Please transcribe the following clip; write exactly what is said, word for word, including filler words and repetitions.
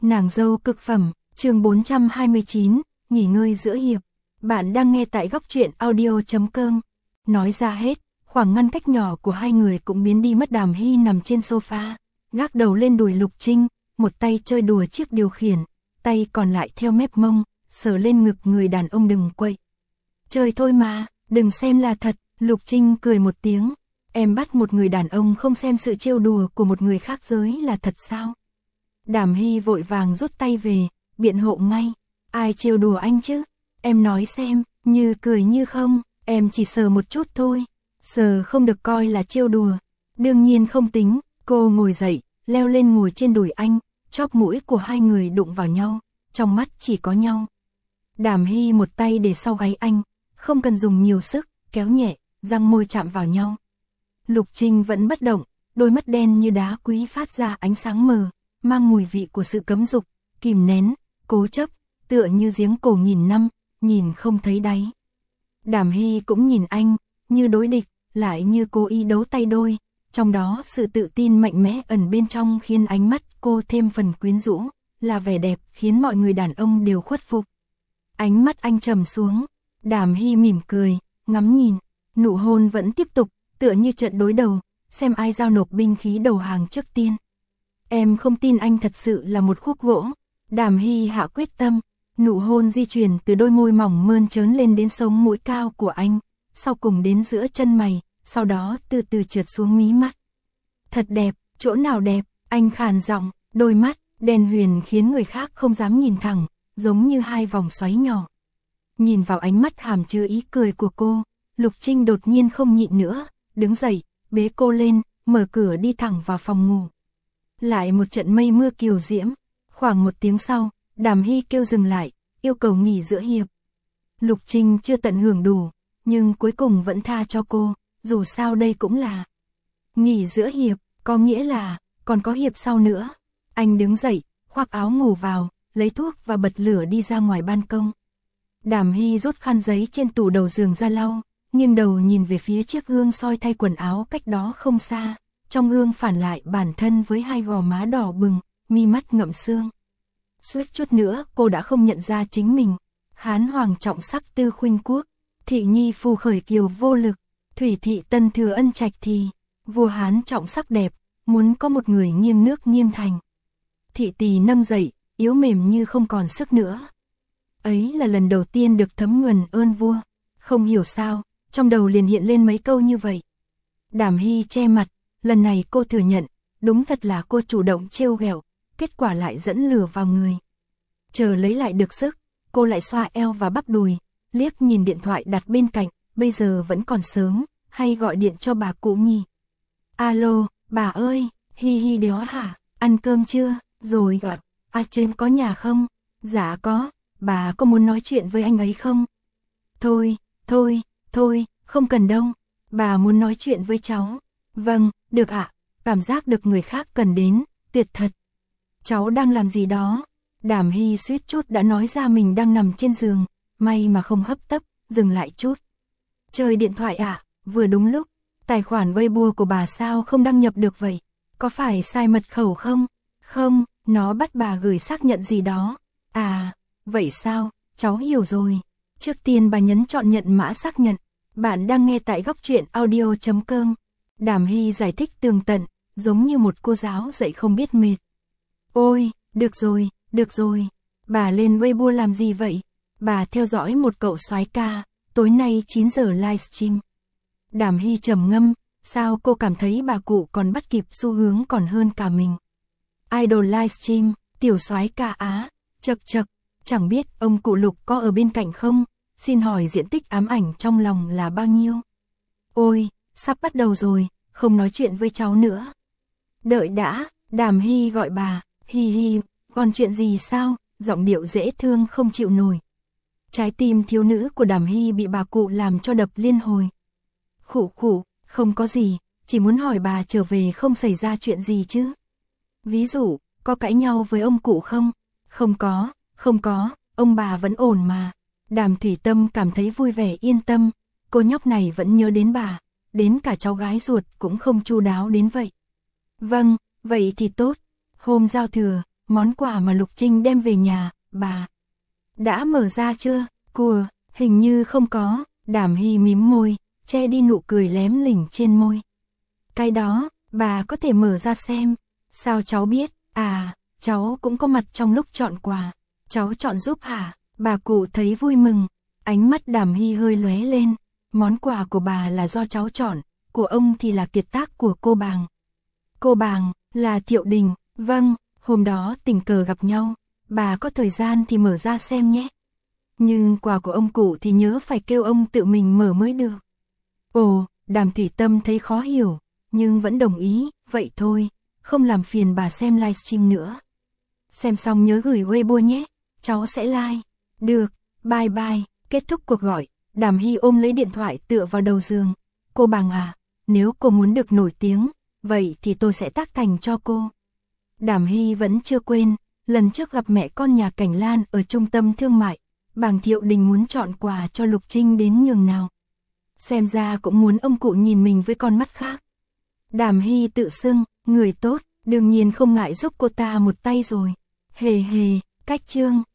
Nàng dâu cực phẩm, chương bốn trăm hai mươi chín, nghỉ ngơi giữa hiệp. Bạn đang nghe tại góc truyện audio chấm com. Nói ra hết, khoảng ngăn cách nhỏ của hai người cũng biến đi mất. Đàm Hy nằm trên sofa, gác đầu lên đùi Lục Trinh, một tay chơi đùa chiếc điều khiển, tay còn lại theo mép mông, sờ lên ngực người đàn ông. Đừng quậy. Chơi thôi mà, đừng xem là thật. Lục Trinh cười một tiếng. Em bắt một người đàn ông không xem sự trêu đùa của một người khác giới là thật sao? Đàm Hy vội vàng rút tay về, biện hộ ngay. Ai trêu đùa anh chứ? Em nói xem, như cười như không, em chỉ sờ một chút thôi. Sờ không được coi là trêu đùa. Đương nhiên không tính. Cô ngồi dậy, leo lên ngồi trên đùi anh, chóp mũi của hai người đụng vào nhau, trong mắt chỉ có nhau. Đàm Hy một tay để sau gáy anh, không cần dùng nhiều sức, kéo nhẹ, răng môi chạm vào nhau. Lục Trinh vẫn bất động, đôi mắt đen như đá quý phát ra ánh sáng mờ, mang mùi vị của sự cấm dục, kìm nén, cố chấp, tựa như giếng cổ nghìn năm, nhìn không thấy đáy. Đàm Hy cũng nhìn anh, như đối địch, lại như cố ý đấu tay đôi, trong đó sự tự tin mạnh mẽ ẩn bên trong khiến ánh mắt cô thêm phần quyến rũ, là vẻ đẹp khiến mọi người đàn ông đều khuất phục. Ánh mắt anh trầm xuống, Đàm Hy mỉm cười, ngắm nhìn, nụ hôn vẫn tiếp tục, tựa như trận đối đầu, xem ai giao nộp binh khí đầu hàng trước tiên. Em không tin anh thật sự là một khúc gỗ. Đàm Hy hạ quyết tâm, nụ hôn di chuyển từ đôi môi mỏng mơn trớn lên đến sống mũi cao của anh, sau cùng đến giữa chân mày, sau đó từ từ trượt xuống mí mắt. Thật đẹp, chỗ nào đẹp? Anh khàn giọng, đôi mắt đen huyền khiến người khác không dám nhìn thẳng, giống như hai vòng xoáy nhỏ. Nhìn vào ánh mắt hàm chứa ý cười của cô, Lục Trinh đột nhiên không nhịn nữa, đứng dậy, bế cô lên, mở cửa đi thẳng vào phòng ngủ. Lại một trận mây mưa kiều diễm. Khoảng một tiếng sau, Đàm Hy kêu dừng lại, yêu cầu nghỉ giữa hiệp. Lục Trinh chưa tận hưởng đủ, nhưng cuối cùng vẫn tha cho cô, dù sao đây cũng là nghỉ giữa hiệp, có nghĩa là còn có hiệp sau nữa. Anh đứng dậy, khoác áo ngủ vào, lấy thuốc và bật lửa đi ra ngoài ban công. Đàm Hy rút khăn giấy trên tủ đầu giường ra lau, nghiêng đầu nhìn về phía chiếc gương soi thay quần áo cách đó không xa. Trong gương phản lại bản thân với hai gò má đỏ bừng, mi mắt ngậm sương. Suýt chút nữa cô đã không nhận ra chính mình. Hán hoàng trọng sắc tư khuynh quốc, thị nhi phù khởi kiều vô lực, thủy thị tân thừa ân trạch thì, vua Hán trọng sắc đẹp, muốn có một người nghiêm nước nghiêm thành. Thị tỳ nâm dậy, yếu mềm như không còn sức nữa. Ấy là lần đầu tiên được thấm nhuần ơn vua. Không hiểu sao, trong đầu liền hiện lên mấy câu như vậy. Đàm Hy che mặt, lần này cô thừa nhận, đúng thật là cô chủ động trêu ghẹo, kết quả lại dẫn lửa vào người. Chờ lấy lại được sức, cô lại xoa eo và bắp đùi, liếc nhìn điện thoại đặt bên cạnh, bây giờ vẫn còn sớm, hay gọi điện cho bà cụ nhỉ? Alo, bà ơi, hi hi đéo hả, ăn cơm chưa, rồi gọi, à trên có nhà không? Dạ có, bà có muốn nói chuyện với anh ấy không? Thôi, thôi, thôi, không cần đâu, bà muốn nói chuyện với cháu. Vâng, được ạ, cảm giác được người khác cần đến, tuyệt thật. Cháu đang làm gì đó? Đàm Hy suýt chút đã nói ra mình đang nằm trên giường, may mà không hấp tấp, dừng lại chút. Chơi điện thoại ạ, à, vừa đúng lúc, tài khoản Weibo của bà sao không đăng nhập được vậy? Có phải sai mật khẩu không? Không, nó bắt bà gửi xác nhận gì đó. À, vậy sao, cháu hiểu rồi. Trước tiên bà nhấn chọn nhận mã xác nhận. Bạn đang nghe tại góc truyện audio chấm com. Đàm Hy giải thích tường tận, giống như một cô giáo dạy không biết mệt. Ôi, được rồi, được rồi. Bà lên Weibo làm gì vậy? Bà theo dõi một cậu soái ca, tối nay chín giờ livestream. Đàm Hy trầm ngâm, sao cô cảm thấy bà cụ còn bắt kịp xu hướng còn hơn cả mình. Idol livestream, tiểu soái ca Á, chật chật, chẳng biết ông cụ Lục có ở bên cạnh không? Xin hỏi diện tích ám ảnh trong lòng là bao nhiêu? Ôi, sắp bắt đầu rồi, không nói chuyện với cháu nữa. Đợi đã, Đàm Hy gọi bà, hi hi, còn chuyện gì sao? Giọng điệu dễ thương không chịu nổi. Trái tim thiếu nữ của Đàm Hy bị bà cụ làm cho đập liên hồi. Khụ khụ, không có gì, chỉ muốn hỏi bà trở về không xảy ra chuyện gì chứ? Ví dụ, có cãi nhau với ông cụ không? Không có, không có, ông bà vẫn ổn mà. Đàm Thủy Tâm cảm thấy vui vẻ yên tâm, cô nhóc này vẫn nhớ đến bà, đến cả cháu gái ruột cũng không chu đáo đến vậy. Vâng, vậy thì tốt. Hôm giao thừa, món quà mà Lục Trinh đem về nhà, bà đã mở ra chưa? Cùa, hình như không có, Đàm Hy mím môi, che đi nụ cười lém lỉnh trên môi. Cái đó, bà có thể mở ra xem. Sao cháu biết? À, cháu cũng có mặt trong lúc chọn quà. Cháu chọn giúp hả? Bà cụ thấy vui mừng, ánh mắt Đàm Hy hơi lóe lên. Món quà của bà là do cháu chọn, của ông thì là kiệt tác của cô Bàng. Cô Bàng, là Thiệu Đình, vâng, hôm đó tình cờ gặp nhau, bà có thời gian thì mở ra xem nhé. Nhưng quà của ông cụ thì nhớ phải kêu ông tự mình mở mới được. Ồ, Đàm Thủy Tâm thấy khó hiểu, nhưng vẫn đồng ý, vậy thôi, không làm phiền bà xem livestream nữa. Xem xong nhớ gửi Weibo nhé, cháu sẽ like. Được, bye bye, kết thúc cuộc gọi, Đàm Hy ôm lấy điện thoại tựa vào đầu giường. Cô Bàng à, nếu cô muốn được nổi tiếng, vậy thì tôi sẽ tác thành cho cô. Đàm Hy vẫn chưa quên, lần trước gặp mẹ con nhà Cảnh Lan ở trung tâm thương mại, Bàng Thiệu Đình muốn chọn quà cho Lục Trinh đến nhường nào. Xem ra cũng muốn ông cụ nhìn mình với con mắt khác. Đàm Hy tự xưng, người tốt, đương nhiên không ngại giúp cô ta một tay rồi. Hề hề, cách chương.